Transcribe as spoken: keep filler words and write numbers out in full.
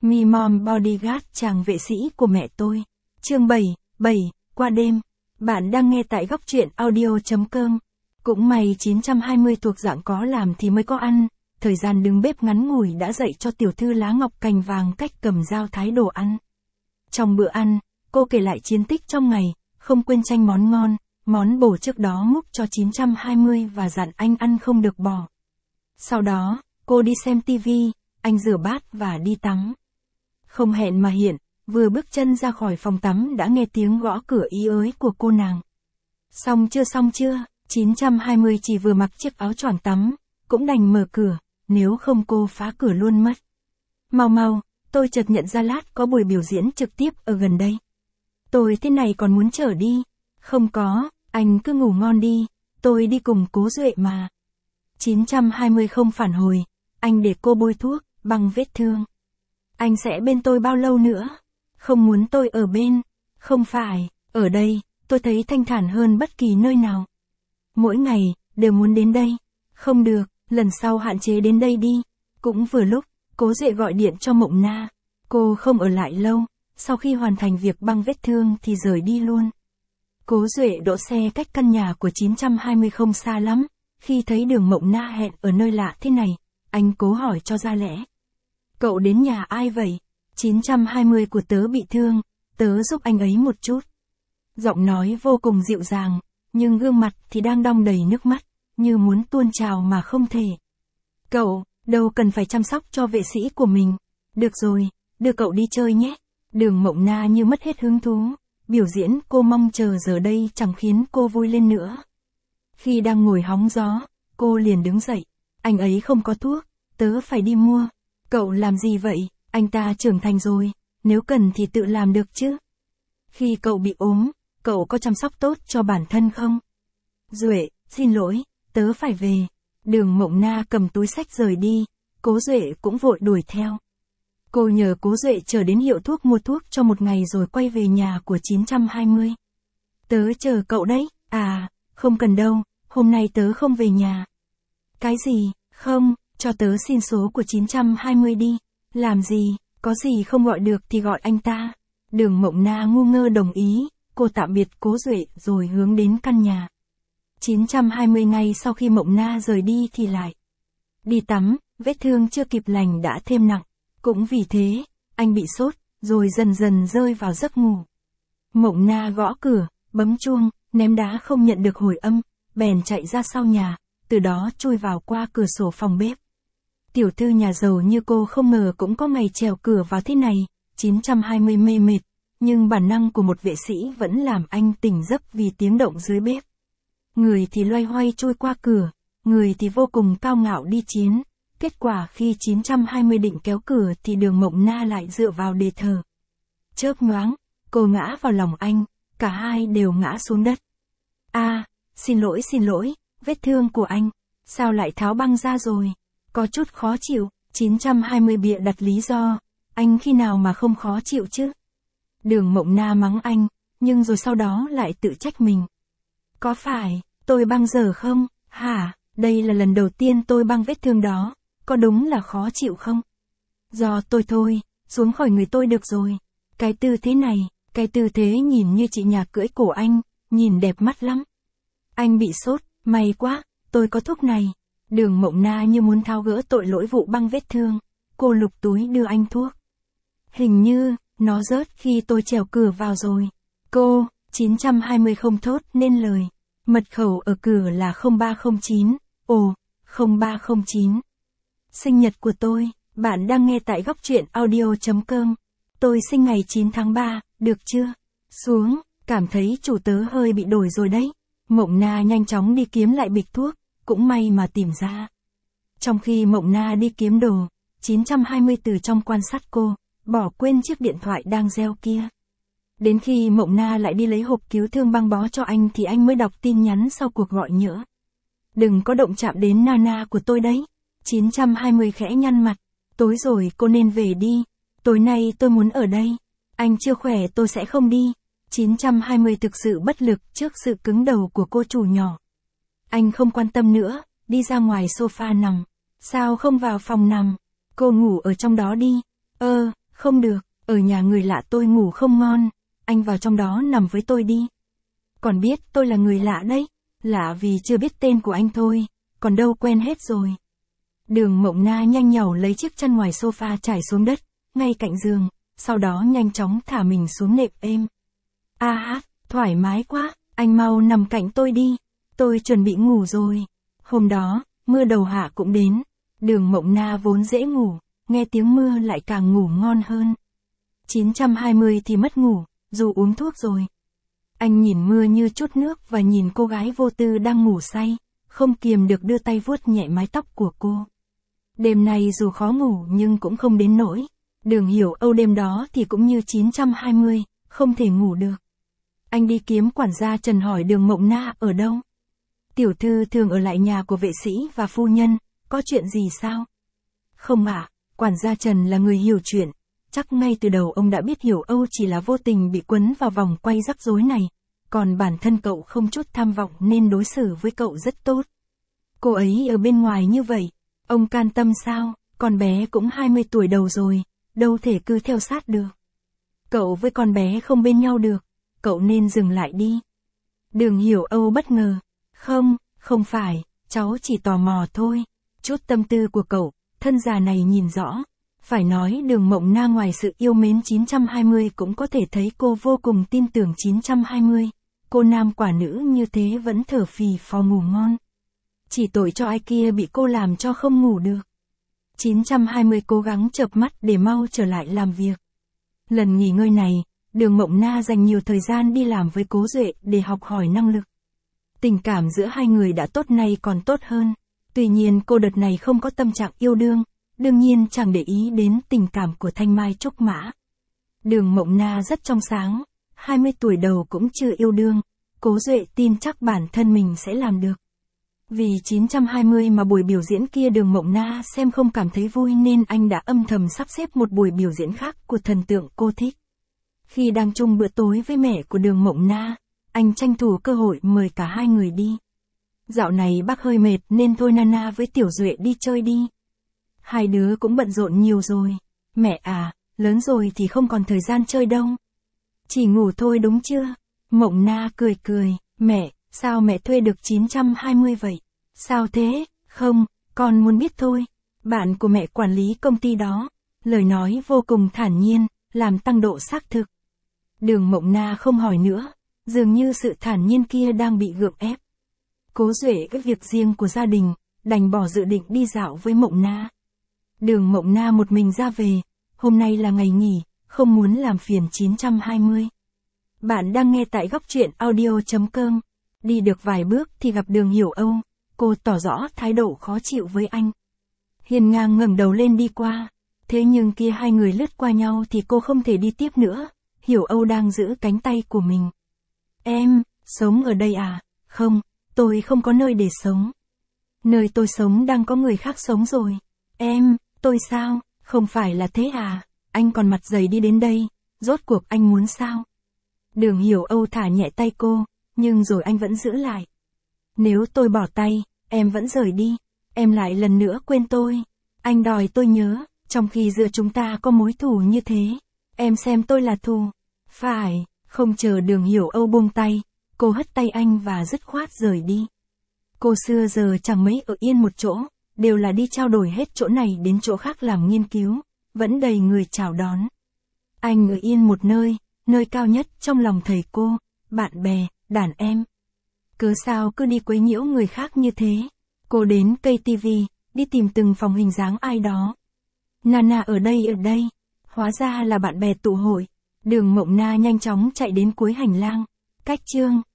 Me Mom Bodyguard, chàng vệ sĩ của mẹ tôi. Chương bảy, bảy, qua đêm. Bạn đang nghe tại góc truyện audio chấm com. Cũng may chín trăm hai mươi thuộc dạng có làm thì mới có ăn, thời gian đứng bếp ngắn ngủi đã dạy cho tiểu thư lá ngọc cành vàng cách cầm dao thái đồ ăn. Trong bữa ăn, cô kể lại chiến tích trong ngày, không quên tranh món ngon, món bổ trước đó múc cho chín trăm hai mươi và dặn anh ăn không được bỏ. Sau đó, cô đi xem tivi, anh rửa bát và đi tắm. Không hẹn mà hiện, vừa bước chân ra khỏi phòng tắm đã nghe tiếng gõ cửa ý ới của cô nàng. Xong chưa xong chưa, chín trăm hai mươi chỉ vừa mặc chiếc áo choàng tắm, cũng đành mở cửa, nếu không cô phá cửa luôn mất. Mau mau, tôi chợt nhận ra lát có buổi biểu diễn trực tiếp ở gần đây. Tôi thế này còn muốn chở đi. Không có, anh cứ ngủ ngon đi, tôi đi cùng Cố Duệ mà. chín trăm hai mươi không phản hồi, anh để cô bôi thuốc, băng vết thương. Anh sẽ bên tôi bao lâu nữa? Không muốn tôi ở bên. Không phải, ở đây, tôi thấy thanh thản hơn bất kỳ nơi nào. Mỗi ngày, đều muốn đến đây. Không được, lần sau hạn chế đến đây đi. Cũng vừa lúc, Cố Duệ gọi điện cho Mộng Na. Cô không ở lại lâu, sau khi hoàn thành việc băng vết thương thì rời đi luôn. Cố Duệ đỗ xe cách căn nhà của chín trăm hai mươi không xa lắm. Khi thấy đường Mộng Na hẹn ở nơi lạ thế này, anh cố hỏi cho ra lẽ. Cậu đến nhà ai vậy? chín trăm hai mươi của tớ bị thương, tớ giúp anh ấy một chút. Giọng nói vô cùng dịu dàng, nhưng gương mặt thì đang đong đầy nước mắt, như muốn tuôn trào mà không thể. Cậu, đâu cần phải chăm sóc cho vệ sĩ của mình. Được rồi, đưa cậu đi chơi nhé. Đường Mộng Na như mất hết hứng thú, biểu diễn cô mong chờ giờ đây chẳng khiến cô vui lên nữa. Khi đang ngồi hóng gió, cô liền đứng dậy. Anh ấy không có thuốc, tớ phải đi mua. Cậu làm gì vậy? Anh ta trưởng thành rồi, nếu cần thì tự làm được chứ. Khi cậu bị ốm, cậu có chăm sóc tốt cho bản thân không? Duệ, xin lỗi, tớ phải về. Đường Mộng Na cầm túi xách rời đi, Cố Duệ cũng vội đuổi theo. Cô nhờ Cố Duệ chờ đến hiệu thuốc mua thuốc cho một ngày rồi quay về nhà của chín trăm hai mươi. Tớ chờ cậu đấy. À, không cần đâu, hôm nay tớ không về nhà. Cái gì? Không, cho tớ xin số của chín trăm hai mươi đi. Làm gì? Có gì không gọi được thì gọi anh ta. Đường Mộng Na ngu ngơ đồng ý, cô tạm biệt Cố Duệ rồi hướng đến căn nhà. chín trăm hai mươi ngay sau khi Mộng Na rời đi thì lại đi tắm, vết thương chưa kịp lành đã thêm nặng. Cũng vì thế, anh bị sốt, rồi dần dần rơi vào giấc ngủ. Mộng Na gõ cửa, bấm chuông, ném đá không nhận được hồi âm, bèn chạy ra sau nhà, từ đó chui vào qua cửa sổ phòng bếp. Tiểu thư nhà giàu như cô không ngờ cũng có ngày trèo cửa vào thế này. chín trăm hai mươi mê mệt, nhưng bản năng của một vệ sĩ vẫn làm anh tỉnh giấc vì tiếng động dưới bếp. Người thì loay hoay chui qua cửa, người thì vô cùng cao ngạo đi chiến. Kết quả khi chín trăm hai mươi định kéo cửa thì đường Mộng Na lại dựa vào đề thờ. Chớp nhoáng, cô ngã vào lòng anh, cả hai đều ngã xuống đất. À, xin lỗi xin lỗi, vết thương của anh, sao lại tháo băng ra rồi? Có chút khó chịu. Chín trăm hai mươi bịa đặt lý do, anh khi nào mà không khó chịu chứ? Đường Mộng Na mắng anh, nhưng rồi sau đó lại tự trách mình. Có phải, tôi băng dở không? Hả, đây là lần đầu tiên tôi băng vết thương đó, có đúng là khó chịu không? Do tôi thôi, xuống khỏi người tôi được rồi. Cái tư thế này, cái tư thế nhìn như chị nhà cưỡi cổ anh, nhìn đẹp mắt lắm. Anh bị sốt, may quá, tôi có thuốc này. Đường Mộng Na như muốn tháo gỡ tội lỗi vụ băng vết thương, cô lục túi đưa anh thuốc. Hình như, nó rớt khi tôi trèo cửa vào rồi. Cô, chín trăm hai mươi không thốt nên lời. Mật khẩu ở cửa là không ba không chín, ồ, không ba không chín. Sinh nhật của tôi, bạn đang nghe tại góc truyện audio chấm com. Tôi sinh ngày chín tháng ba, được chưa? Xuống, cảm thấy chủ tớ hơi bị đổi rồi đấy. Mộng Na nhanh chóng đi kiếm lại bịch thuốc, cũng may mà tìm ra. Trong khi Mộng Na đi kiếm đồ, chín trăm hai mươi từ trong quan sát cô, bỏ quên chiếc điện thoại đang reo kia. Đến khi Mộng Na lại đi lấy hộp cứu thương băng bó cho anh thì anh mới đọc tin nhắn sau cuộc gọi nhỡ. Đừng có động chạm đến Nana của tôi đấy. chín trăm hai mươi khẽ nhăn mặt. Tối rồi cô nên về đi. Tối nay tôi muốn ở đây. Anh chưa khỏe tôi sẽ không đi. chín trăm hai mươi thực sự bất lực trước sự cứng đầu của cô chủ nhỏ. Anh không quan tâm nữa, đi ra ngoài sofa nằm. Sao không vào phòng nằm? Cô ngủ ở trong đó đi. Ơ, Không được, ở nhà người lạ tôi ngủ không ngon, anh vào trong đó nằm với tôi đi. Còn biết tôi là người lạ đấy, lạ vì chưa biết tên của anh thôi, còn đâu quen hết rồi. Đường Mộng Na nhanh nhảu lấy chiếc chăn ngoài sofa trải xuống đất, ngay cạnh giường, sau đó nhanh chóng thả mình xuống nệm êm. A hát, thoải mái quá, anh mau nằm cạnh tôi đi, tôi chuẩn bị ngủ rồi. Hôm đó, mưa đầu hạ cũng đến, Đường Mộng Na vốn dễ ngủ, nghe tiếng mưa lại càng ngủ ngon hơn. chín trăm hai mươi thì mất ngủ, dù uống thuốc rồi. Anh nhìn mưa như chút nước và nhìn cô gái vô tư đang ngủ say, không kiềm được đưa tay vuốt nhẹ mái tóc của cô. Đêm nay dù khó ngủ nhưng cũng không đến nỗi. Đường Hiểu Âu đêm đó thì cũng như chín trăm hai mươi, không thể ngủ được. Anh đi kiếm quản gia Trần hỏi Đường Mộng Na ở đâu. Tiểu thư thường ở lại nhà của vệ sĩ và phu nhân, có chuyện gì sao? Không ạ, quản gia Trần là người hiểu chuyện, chắc ngay từ đầu ông đã biết Hiểu Âu chỉ là vô tình bị quấn vào vòng quay rắc rối này, còn bản thân cậu không chút tham vọng nên đối xử với cậu rất tốt. Cô ấy ở bên ngoài như vậy, ông can tâm sao, con bé cũng hai mươi tuổi đầu rồi, đâu thể cứ theo sát được. Cậu với con bé không bên nhau được, cậu nên dừng lại đi. Đường Hiểu Âu bất ngờ, không, không phải, cháu chỉ tò mò thôi. Chút tâm tư của cậu, thân già này nhìn rõ. Phải nói Đường Mộng Na ngoài sự yêu mến chín trăm hai mươi cũng có thể thấy cô vô cùng tin tưởng chín trăm hai mươi. Cô nam quả nữ như thế vẫn thở phì phò ngủ ngon. Chỉ tội cho ai kia bị cô làm cho không ngủ được. chín trăm hai mươi cố gắng chợp mắt để mau trở lại làm việc. Lần nghỉ ngơi này, Đường Mộng Na dành nhiều thời gian đi làm với Cố Duệ để học hỏi năng lực. Tình cảm giữa hai người đã tốt nay còn tốt hơn. Tuy nhiên cô đợt này không có tâm trạng yêu đương, đương nhiên chẳng để ý đến tình cảm của Thanh Mai Trúc Mã. Đường Mộng Na rất trong sáng, hai mươi tuổi đầu cũng chưa yêu đương, Cố Duệ tin chắc bản thân mình sẽ làm được. Vì chín trăm hai mươi mà buổi biểu diễn kia Đường Mộng Na xem không cảm thấy vui nên anh đã âm thầm sắp xếp một buổi biểu diễn khác của thần tượng cô thích. Khi đang chung bữa tối với mẹ của Đường Mộng Na, anh tranh thủ cơ hội mời cả hai người đi. Dạo này bác hơi mệt nên thôi Nana với Tiểu Duệ đi chơi đi. Hai đứa cũng bận rộn nhiều rồi. Mẹ à, lớn rồi thì không còn thời gian chơi đâu. Chỉ ngủ thôi đúng chưa? Mộng Na cười cười, mẹ, sao mẹ thuê được chín trăm hai mươi vậy? Sao thế? Không, con muốn biết thôi. Bạn của mẹ quản lý công ty đó. Lời nói vô cùng thản nhiên, làm tăng độ xác thực. Đường Mộng Na không hỏi nữa, dường như sự thản nhiên kia đang bị gượng ép. Cố Duệ cái việc riêng của gia đình, đành bỏ dự định đi dạo với Mộng Na. Đường Mộng Na một mình ra về, hôm nay là ngày nghỉ, không muốn làm phiền chín trăm hai mươi. Bạn đang nghe tại góc truyện audio chấm com. Đi được vài bước thì gặp Đường Hiểu Âu, cô tỏ rõ thái độ khó chịu với anh. Hiên ngang ngẩng đầu lên đi qua, thế nhưng kia hai người lướt qua nhau thì cô không thể đi tiếp nữa. Hiểu Âu đang giữ cánh tay của mình. Em, sống ở đây à? Không, tôi không có nơi để sống. Nơi tôi sống đang có người khác sống rồi. Em, tôi sao? Không phải là thế à? Anh còn mặt dày đi đến đây, rốt cuộc anh muốn sao? Đường Hiểu Âu thả nhẹ tay cô, nhưng rồi anh vẫn giữ lại. Nếu tôi bỏ tay, em vẫn rời đi, em lại lần nữa quên tôi. Anh đòi tôi nhớ, trong khi giữa chúng ta có mối thù như thế. Em xem tôi là thù. Phải, không chờ Đường Hiểu Âu buông tay, cô hất tay anh và dứt khoát rời đi. Cô xưa giờ chẳng mấy ở yên một chỗ, đều là đi trao đổi hết chỗ này đến chỗ khác làm nghiên cứu, vẫn đầy người chào đón. Anh ở yên một nơi, nơi cao nhất trong lòng thầy cô, bạn bè, đàn em. Cớ sao cứ đi quấy nhiễu người khác như thế? Cô đến cây tivi, đi tìm từng phòng hình dáng ai đó. Nana ở đây ở đây, hóa ra là bạn bè tụ hội. Đường Mộng Na nhanh chóng chạy đến cuối hành lang. Cách chương